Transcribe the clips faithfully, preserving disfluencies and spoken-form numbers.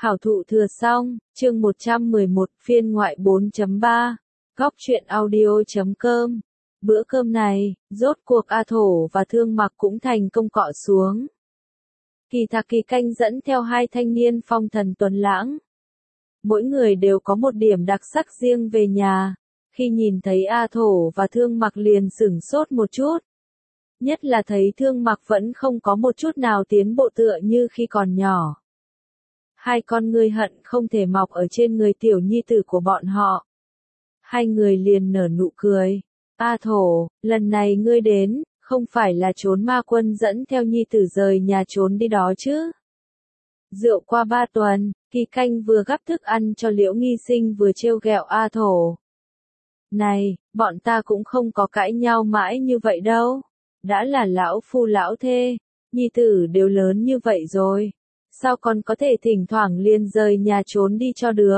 Hảo thụ thừa xong, chương một trăm mười một phiên ngoại bốn chấm ba, góc truyện audio chấm com. Bữa cơm này, rốt cuộc A Thổ và Thương Mặc cũng thành công cọ xuống. Kỳ Thạc Kỳ Canh dẫn theo hai thanh niên phong thần tuấn lãng. Mỗi người đều có một điểm đặc sắc riêng về nhà. Khi nhìn thấy A Thổ và Thương Mặc liền sửng sốt một chút. Nhất là thấy Thương Mặc vẫn không có một chút nào tiến bộ tựa như khi còn nhỏ. Hai con ngươi hận không thể mọc ở trên người tiểu nhi tử của bọn họ. Hai người liền nở nụ cười. A Thổ, lần này ngươi đến, không phải là trốn ma quân dẫn theo nhi tử rời nhà trốn đi đó chứ? Rượu qua ba tuần, Kỳ Canh vừa gắp thức ăn cho Liễu Nghi Sinh vừa trêu ghẹo A Thổ. Này, bọn ta cũng không có cãi nhau mãi như vậy đâu. Đã là lão phu lão thê, nhi tử đều lớn như vậy rồi. Sao còn có thể thỉnh thoảng liền rời nhà trốn đi cho được?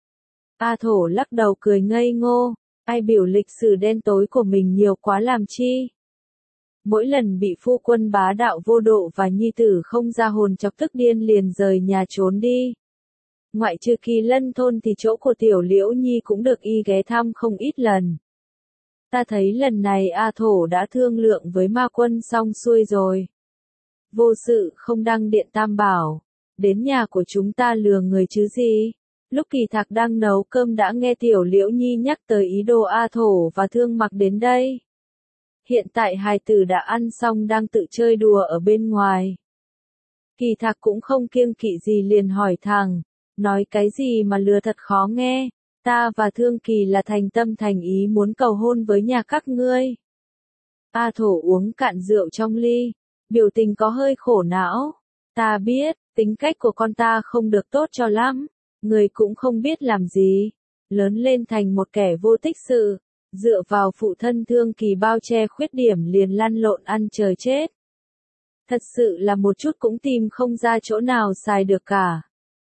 A Thổ lắc đầu cười ngây ngô, ai biểu lịch sử đen tối của mình nhiều quá làm chi? Mỗi lần bị phu quân bá đạo vô độ và nhi tử không ra hồn chọc tức điên liền rời nhà trốn đi. Ngoại trừ Kỳ Lân thôn thì chỗ của tiểu Liễu Nhi cũng được y ghé thăm không ít lần. Ta thấy lần này A Thổ đã thương lượng với ma quân xong xuôi rồi. Vô sự không đăng điện tam bảo, đến nhà của chúng ta lừa người chứ gì. Lúc Kỳ Thạc đang nấu cơm đã nghe tiểu Liễu Nhi nhắc tới ý đồ A Thổ và Thương Mặc đến đây. Hiện tại hài tử đã ăn xong đang tự chơi đùa ở bên ngoài. Kỳ Thạc cũng không kiêng kỵ gì liền hỏi thẳng, nói cái gì mà lừa thật khó nghe, ta và Thương Kỳ là thành tâm thành ý muốn cầu hôn với nhà các ngươi. A Thổ uống cạn rượu trong ly, biểu tình có hơi khổ não. Ta biết, tính cách của con ta không được tốt cho lắm, người cũng không biết làm gì, lớn lên thành một kẻ vô tích sự, dựa vào phụ thân Thương Kỳ bao che khuyết điểm liền lăn lộn ăn trời chết. Thật sự là một chút cũng tìm không ra chỗ nào xài được cả.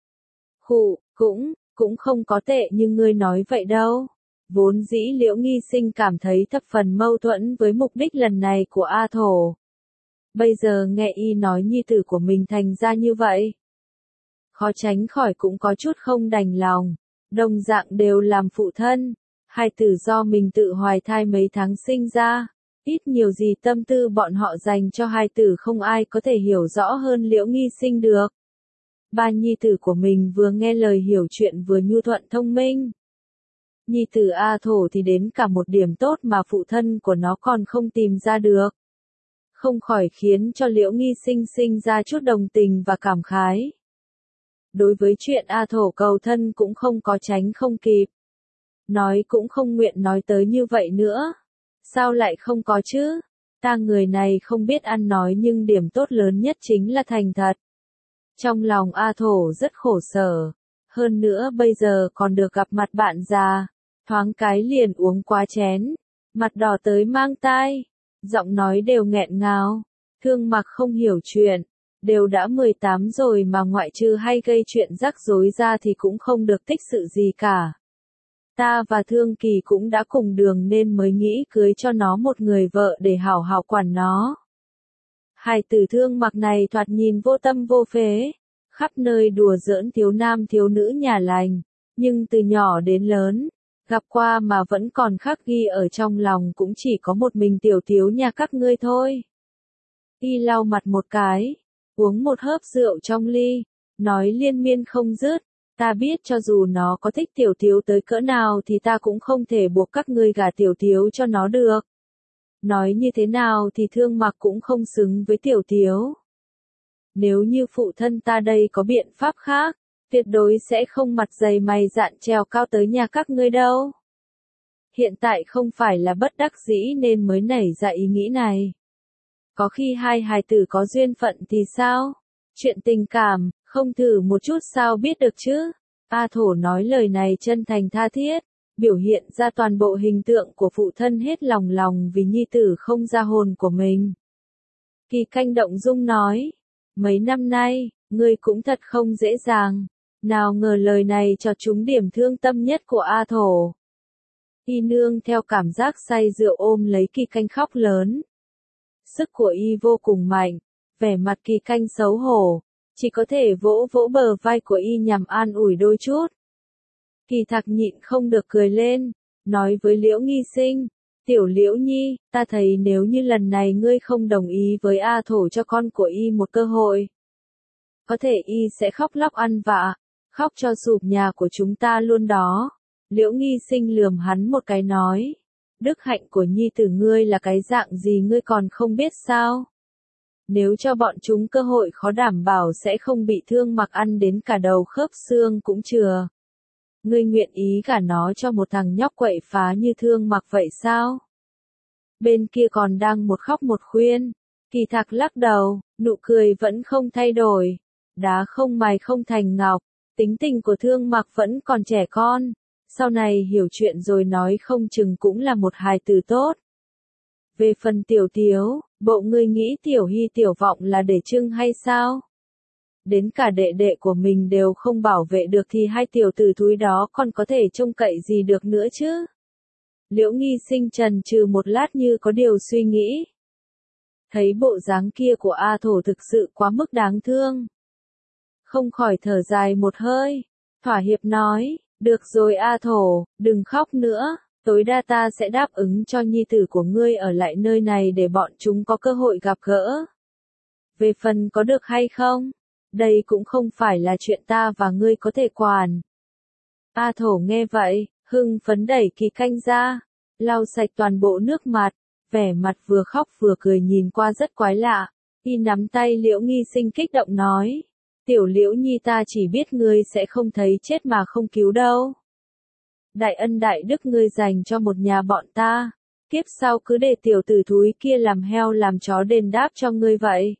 Khụ, cũng, cũng không có tệ như ngươi nói vậy đâu. Vốn dĩ Liễu Nghi Sinh cảm thấy thập phần mâu thuẫn với mục đích lần này của A Thổ. Bây giờ nghe y nói nhi tử của mình thành ra như vậy. Khó tránh khỏi cũng có chút không đành lòng. Đồng dạng đều làm phụ thân. Hai tử do mình tự hoài thai mấy tháng sinh ra. Ít nhiều gì tâm tư bọn họ dành cho hai tử không ai có thể hiểu rõ hơn Liễu Nghi Sinh được. Ba nhi tử của mình vừa nghe lời hiểu chuyện vừa nhu thuận thông minh. Nhi tử A Thổ thì đến cả một điểm tốt mà phụ thân của nó còn không tìm ra được. Không khỏi khiến cho Liễu Nghi Sinh sinh ra chút đồng tình và cảm khái. Đối với chuyện A Thổ cầu thân cũng không có tránh không kịp. Nói cũng không nguyện nói tới như vậy nữa. Sao lại không có chứ? Ta người này không biết ăn nói nhưng điểm tốt lớn nhất chính là thành thật. Trong lòng A Thổ rất khổ sở. Hơn nữa bây giờ còn được gặp mặt bạn già. Thoáng cái liền uống quá chén. Mặt đỏ tới mang tai. Giọng nói đều nghẹn ngào. Thương Mặc không hiểu chuyện. Đều đã mười tám rồi mà ngoại trừ hay gây chuyện rắc rối ra thì cũng không được tích sự gì cả. Ta và Thương Kỳ cũng đã cùng đường nên mới nghĩ cưới cho nó một người vợ để hảo hảo quản nó. Hai tử Thương Mặc này thoạt nhìn vô tâm vô phế, khắp nơi đùa giỡn thiếu nam thiếu nữ nhà lành, nhưng từ nhỏ đến lớn, gặp qua mà vẫn còn khắc ghi ở trong lòng cũng chỉ có một mình tiểu thiếu nhà các ngươi thôi. Y lau mặt một cái, uống một hớp rượu trong ly, nói liên miên không dứt. Ta biết cho dù nó có thích tiểu thiếu tới cỡ nào thì ta cũng không thể buộc các ngươi gả tiểu thiếu cho nó được. Nói như thế nào thì Thương Mặc cũng không xứng với tiểu thiếu. Nếu như phụ thân ta đây có biện pháp khác, tuyệt đối sẽ không mặt dày mày dạn trèo cao tới nhà các ngươi đâu. Hiện tại không phải là bất đắc dĩ nên mới nảy ra ý nghĩ này. Có khi hai hài tử có duyên phận thì sao? Chuyện tình cảm, không thử một chút sao biết được chứ? A Thổ nói lời này chân thành tha thiết, biểu hiện ra toàn bộ hình tượng của phụ thân hết lòng lòng vì nhi tử không ra hồn của mình. Kỳ Canh động dung nói, mấy năm nay, ngươi cũng thật không dễ dàng, nào ngờ lời này cho trúng điểm thương tâm nhất của A Thổ. Y nương theo cảm giác say rượu ôm lấy Kỳ Canh khóc lớn. Sức của y vô cùng mạnh, vẻ mặt Kỳ Canh xấu hổ, chỉ có thể vỗ vỗ bờ vai của y nhằm an ủi đôi chút. Kỳ Thạc nhịn không được cười lên, nói với Liễu Nghi Sinh, tiểu Liễu Nhi, ta thấy nếu như lần này ngươi không đồng ý với A Thổ cho con của y một cơ hội, có thể y sẽ khóc lóc ăn vạ, khóc cho sụp nhà của chúng ta luôn đó. Liễu Nghi Sinh lườm hắn một cái nói, đức hạnh của nhi tử ngươi là cái dạng gì ngươi còn không biết sao? Nếu cho bọn chúng cơ hội khó đảm bảo sẽ không bị Thương Mặc ăn đến cả đầu khớp xương cũng chừa. Ngươi nguyện ý gả nó cho một thằng nhóc quậy phá như Thương Mặc vậy sao? Bên kia còn đang một khóc một khuyên, Kỳ Thạc lắc đầu, nụ cười vẫn không thay đổi. Đá không mài không thành ngọc, tính tình của Thương Mặc vẫn còn trẻ con, sau này hiểu chuyện rồi nói không chừng cũng là một hài tử tốt. Về phần Tiểu Tiếu, bộ ngươi nghĩ Tiểu Hy Tiểu Vọng là để trưng hay sao? Đến cả đệ đệ của mình đều không bảo vệ được thì hai tiểu tử thúi đó còn có thể trông cậy gì được nữa chứ? Liễu Nghi Sinh trần trừ một lát như có điều suy nghĩ. Thấy bộ dáng kia của A Thổ thực sự quá mức đáng thương. Không khỏi thở dài một hơi, thỏa hiệp nói, được rồi A Thổ, đừng khóc nữa, tối đa ta sẽ đáp ứng cho nhi tử của ngươi ở lại nơi này để bọn chúng có cơ hội gặp gỡ. Về phần có được hay không, đây cũng không phải là chuyện ta và ngươi có thể quản. A Thổ nghe vậy, hưng phấn đẩy Kỳ Canh ra, lau sạch toàn bộ nước mặt, vẻ mặt vừa khóc vừa cười nhìn qua rất quái lạ, y nắm tay Liễu Nghi Sinh kích động nói. Tiểu Liễu Nhi ta chỉ biết ngươi sẽ không thấy chết mà không cứu đâu. Đại ân đại đức ngươi dành cho một nhà bọn ta, kiếp sau cứ để tiểu tử thúi kia làm heo làm chó đền đáp cho ngươi vậy.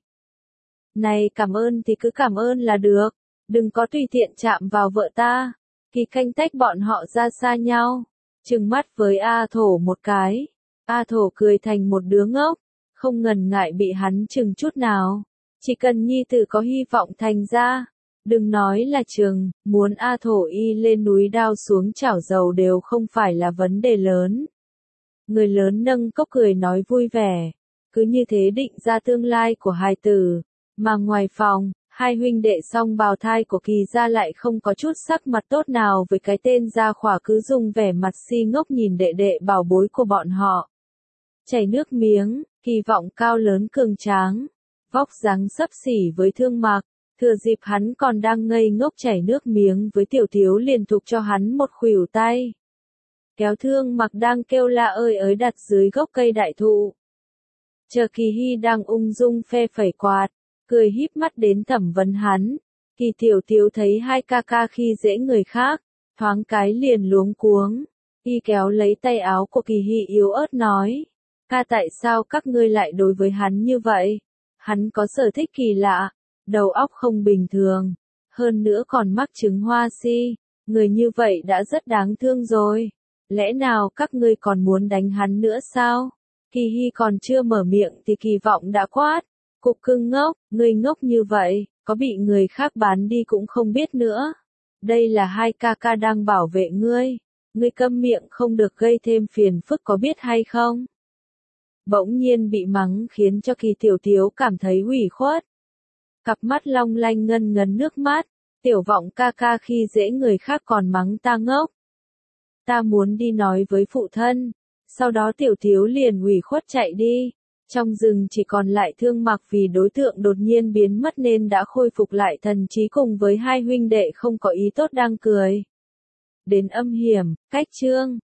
Này cảm ơn thì cứ cảm ơn là được, đừng có tùy tiện chạm vào vợ ta. Kỳ Canh tách bọn họ ra xa nhau, trừng mắt với A Thổ một cái. A Thổ cười thành một đứa ngốc, không ngần ngại bị hắn chừng chút nào. Chỉ cần nhi tử có hy vọng thành ra, đừng nói là trường, muốn A Thổ y lên núi đao xuống chảo dầu đều không phải là vấn đề lớn. Người lớn nâng cốc cười nói vui vẻ, cứ như thế định ra tương lai của hài tử, mà ngoài phòng, hai huynh đệ song bào thai của Kỳ gia lại không có chút sắc mặt tốt nào với cái tên Gia Khỏa cứ dùng vẻ mặt si ngốc nhìn đệ đệ bảo bối của bọn họ. Chảy nước miếng, Kỳ Vọng cao lớn cường tráng, vóc dáng xấp xỉ với Thương Mặc, thừa dịp hắn còn đang ngây ngốc chảy nước miếng với Tiểu Thiếu liền thục cho hắn một khuỷu tay. Kéo Thương Mặc đang kêu la ơi ới đặt dưới gốc cây đại thụ. Chờ Kỳ Hy đang ung dung phe phẩy quạt, cười híp mắt đến thẩm vấn hắn. Kỳ Tiểu Thiếu thấy hai ca ca khi dễ người khác, thoáng cái liền luống cuống. Y kéo lấy tay áo của Kỳ Hy yếu ớt nói, ca tại sao các ngươi lại đối với hắn như vậy? Hắn có sở thích kỳ lạ, đầu óc không bình thường, hơn nữa còn mắc chứng hoa si, người như vậy đã rất đáng thương rồi. Lẽ nào các ngươi còn muốn đánh hắn nữa sao? Kỳ Hy còn chưa mở miệng thì Kỳ Vọng đã quát, cục cưng ngốc, ngươi ngốc như vậy, có bị người khác bán đi cũng không biết nữa. Đây là hai ca ca đang bảo vệ ngươi, ngươi câm miệng không được gây thêm phiền phức có biết hay không? Bỗng nhiên bị mắng khiến cho Kỳ Tiểu Thiếu cảm thấy ủy khuất. Cặp mắt long lanh ngân ngấn nước mắt, Tiểu Vọng ca ca khi dễ người khác còn mắng ta ngốc. Ta muốn đi nói với phụ thân. Sau đó Tiểu Thiếu liền ủy khuất chạy đi. Trong rừng chỉ còn lại Thương Mặc vì đối tượng đột nhiên biến mất nên đã khôi phục lại thần trí cùng với hai huynh đệ không có ý tốt đang cười. Đến âm hiểm, cách chương.